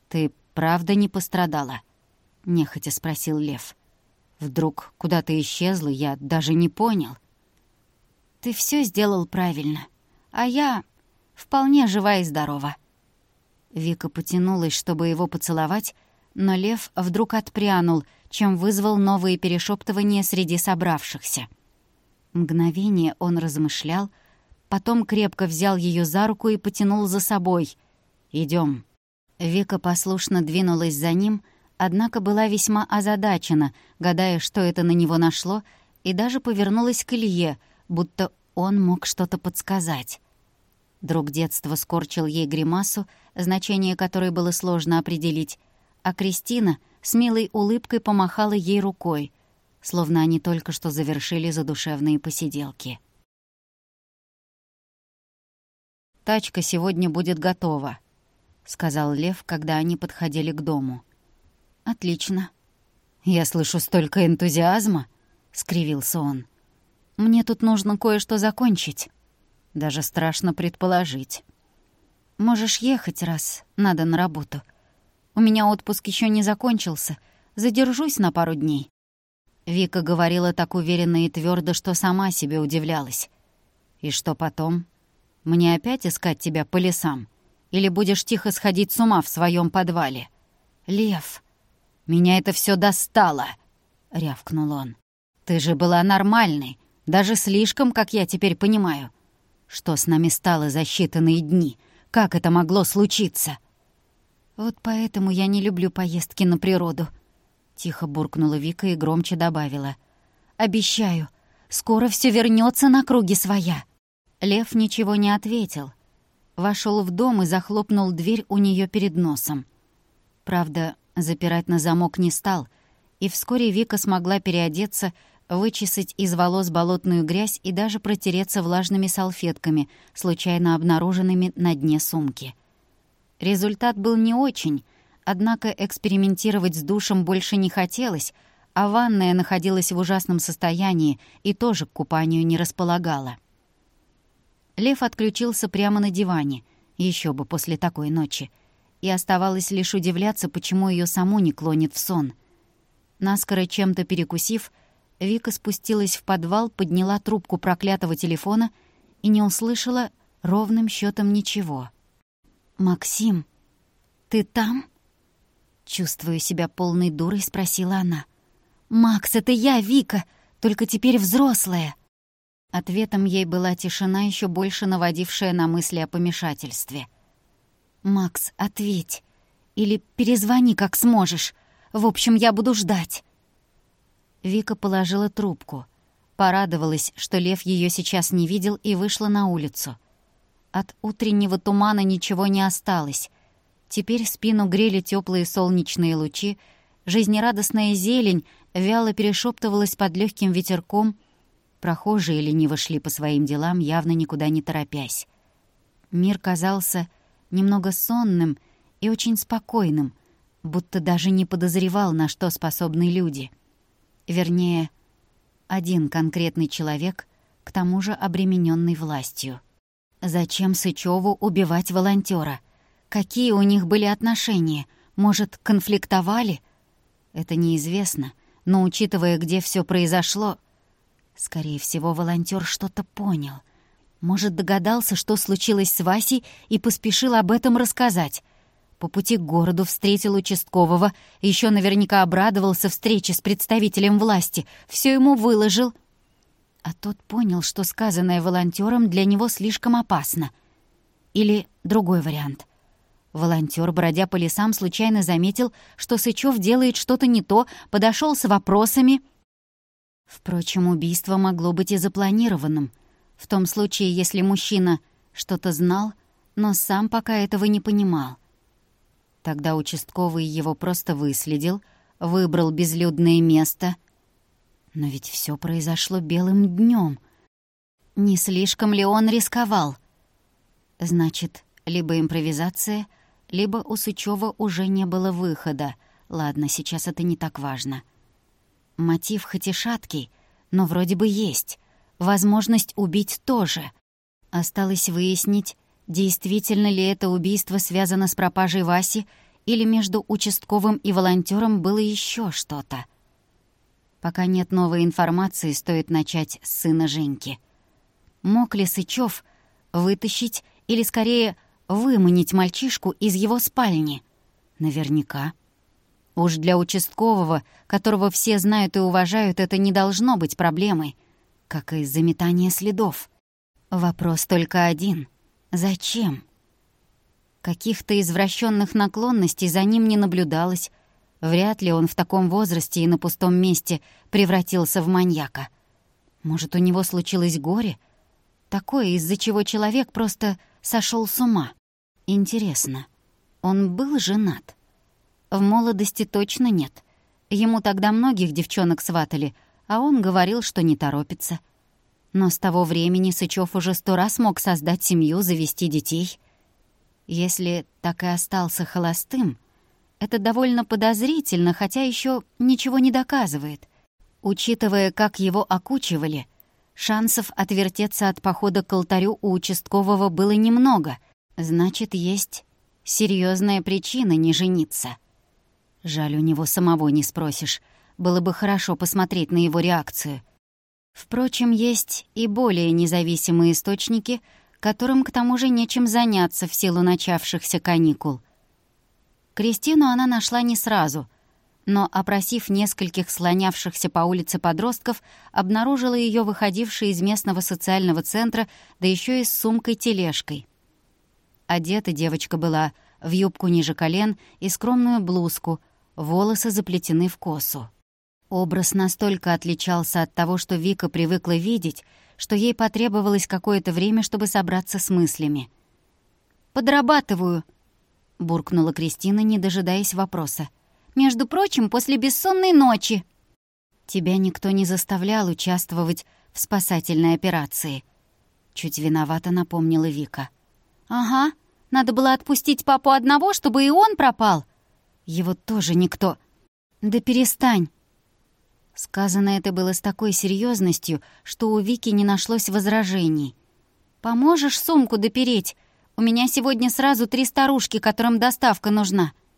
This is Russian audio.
«Ты правда не пострадала?» — нехотя спросил Лев. «Вдруг куда-то исчезла, я даже не понял». «Ты все сделал правильно, а я вполне жива и здорова». Вика потянулась, чтобы его поцеловать, но Лев вдруг отпрянул, чем вызвал новые перешептывания среди собравшихся. Мгновение он размышлял, потом крепко взял ее за руку и потянул за собой. «Идем». Вика послушно двинулась за ним, однако была весьма озадачена, гадая, что это на него нашло, и даже повернулась к Илье, будто он мог что-то подсказать. Друг детства скорчил ей гримасу, значение которой было сложно определить, а Кристина с милой улыбкой помахала ей рукой, словно они только что завершили задушевные посиделки. «Тачка сегодня будет готова», — сказал Лев, когда они подходили к дому. «Отлично». «Я слышу столько энтузиазма», — скривился он. «Мне тут нужно кое-что закончить. Даже страшно предположить. Можешь ехать, раз надо на работу. У меня отпуск еще не закончился. Задержусь на пару дней». Вика говорила так уверенно и твердо, что сама себе удивлялась. «И что потом? Мне опять искать тебя по лесам? Или будешь тихо сходить с ума в своем подвале?» «Лев, меня это все достало!» — рявкнул он. «Ты же была нормальной, даже слишком, как я теперь понимаю. Что с нами стало за считанные дни? Как это могло случиться?» «Вот поэтому я не люблю поездки на природу», — тихо буркнула Вика и громче добавила. «Обещаю, скоро все вернется на круги своя». Лев ничего не ответил. Вошел в дом и захлопнул дверь у нее перед носом. Правда, запирать на замок не стал, и вскоре Вика смогла переодеться, вычесать из волос болотную грязь и даже протереться влажными салфетками, случайно обнаруженными на дне сумки. Результат был не очень, однако экспериментировать с душем больше не хотелось, а ванная находилась в ужасном состоянии и тоже к купанию не располагала. Лев отключился прямо на диване, еще бы после такой ночи, и оставалось лишь удивляться, почему ее саму не клонит в сон. Наскоро чем-то перекусив, Вика спустилась в подвал, подняла трубку проклятого телефона и не услышала ровным счетом ничего. «Максим, ты там?» Чувствуя себя полной дурой, спросила она. «Макс, это я, Вика, только теперь взрослая». Ответом ей была тишина, еще больше наводившая на мысли о помешательстве. «Макс, ответь. Или перезвони, как сможешь. В общем, я буду ждать». Вика положила трубку. Порадовалась, что Лев ее сейчас не видел, и вышла на улицу. От утреннего тумана ничего не осталось. Теперь спину грели теплые солнечные лучи, жизнерадостная зелень вяло перешептывалась под легким ветерком, прохожие лениво шли по своим делам, явно никуда не торопясь. Мир казался немного сонным и очень спокойным, будто даже не подозревал, на что способны люди. Вернее, один конкретный человек, к тому же обремененный властью. Зачем Сычеву убивать волонтера? Какие у них были отношения? Может, конфликтовали? Это неизвестно, но, учитывая, где все произошло, скорее всего, волонтер что-то понял. Может, догадался, что случилось с Васей, и поспешил об этом рассказать. По пути к городу встретил участкового, еще наверняка обрадовался встрече с представителем власти, все ему выложил. А тот понял, что сказанное волонтером для него слишком опасно. Или другой вариант. Волонтер, бродя по лесам, случайно заметил, что Сычев делает что-то не то, подошел с вопросами. Впрочем, убийство могло быть и запланированным. В том случае, если мужчина что-то знал, но сам пока этого не понимал. Тогда участковый его просто выследил, выбрал безлюдное место. Но ведь все произошло белым днем. Не слишком ли он рисковал? Значит, либо импровизация, либо у Сычева уже не было выхода. Ладно, сейчас это не так важно. Мотив хоть и шаткий, но вроде бы есть. Возможность убить тоже. Осталось выяснить, действительно ли это убийство связано с пропажей Васи, Или между участковым и волонтером было еще что-то? Пока нет новой информации, стоит начать с сына Женьки. Мог ли Сычев вытащить или, скорее, выманить мальчишку из его спальни? Наверняка. Уж для участкового, которого все знают и уважают, это не должно быть проблемой, как и заметание следов. Вопрос только один — зачем? Каких-то извращенных наклонностей за ним не наблюдалось. Вряд ли он в таком возрасте и на пустом месте превратился в маньяка. Может, у него случилось горе? Такое, из-за чего человек просто сошел с ума. Интересно, он был женат? В молодости точно нет. Ему тогда многих девчонок сватали, а он говорил, что не торопится. Но с того времени Сычев уже 100 раз мог создать семью, завести детей. Если так и остался холостым, это довольно подозрительно, хотя еще ничего не доказывает. Учитывая, как его окучивали, шансов отвертеться от похода к алтарю у участкового было немного. Значит, есть серьезная причина не жениться. Жаль, у него самого не спросишь. Было бы хорошо посмотреть на его реакцию. Впрочем, есть и более независимые источники, которым к тому же нечем заняться в силу начавшихся каникул. Кристину она нашла не сразу, но, опросив нескольких слонявшихся по улице подростков, обнаружила ее выходившей из местного социального центра, да еще и с сумкой-тележкой. Одета девочка была в юбку ниже колен и скромную блузку, волосы заплетены в косу. Образ настолько отличался от того, что Вика привыкла видеть, что ей потребовалось какое-то время, чтобы собраться с мыслями. «Подрабатываю», — буркнула Кристина, не дожидаясь вопроса. «Между прочим, после бессонной ночи». «Тебя никто не заставлял участвовать в спасательной операции», — чуть виновато напомнила Вика. «Ага, надо было отпустить папу одного, чтобы и он пропал. Его тоже никто...» «Да перестань!» Сказано это было с такой серьезностью, что у Вики не нашлось возражений. «Поможешь сумку допереть? У меня сегодня сразу 3 старушки, которым доставка нужна».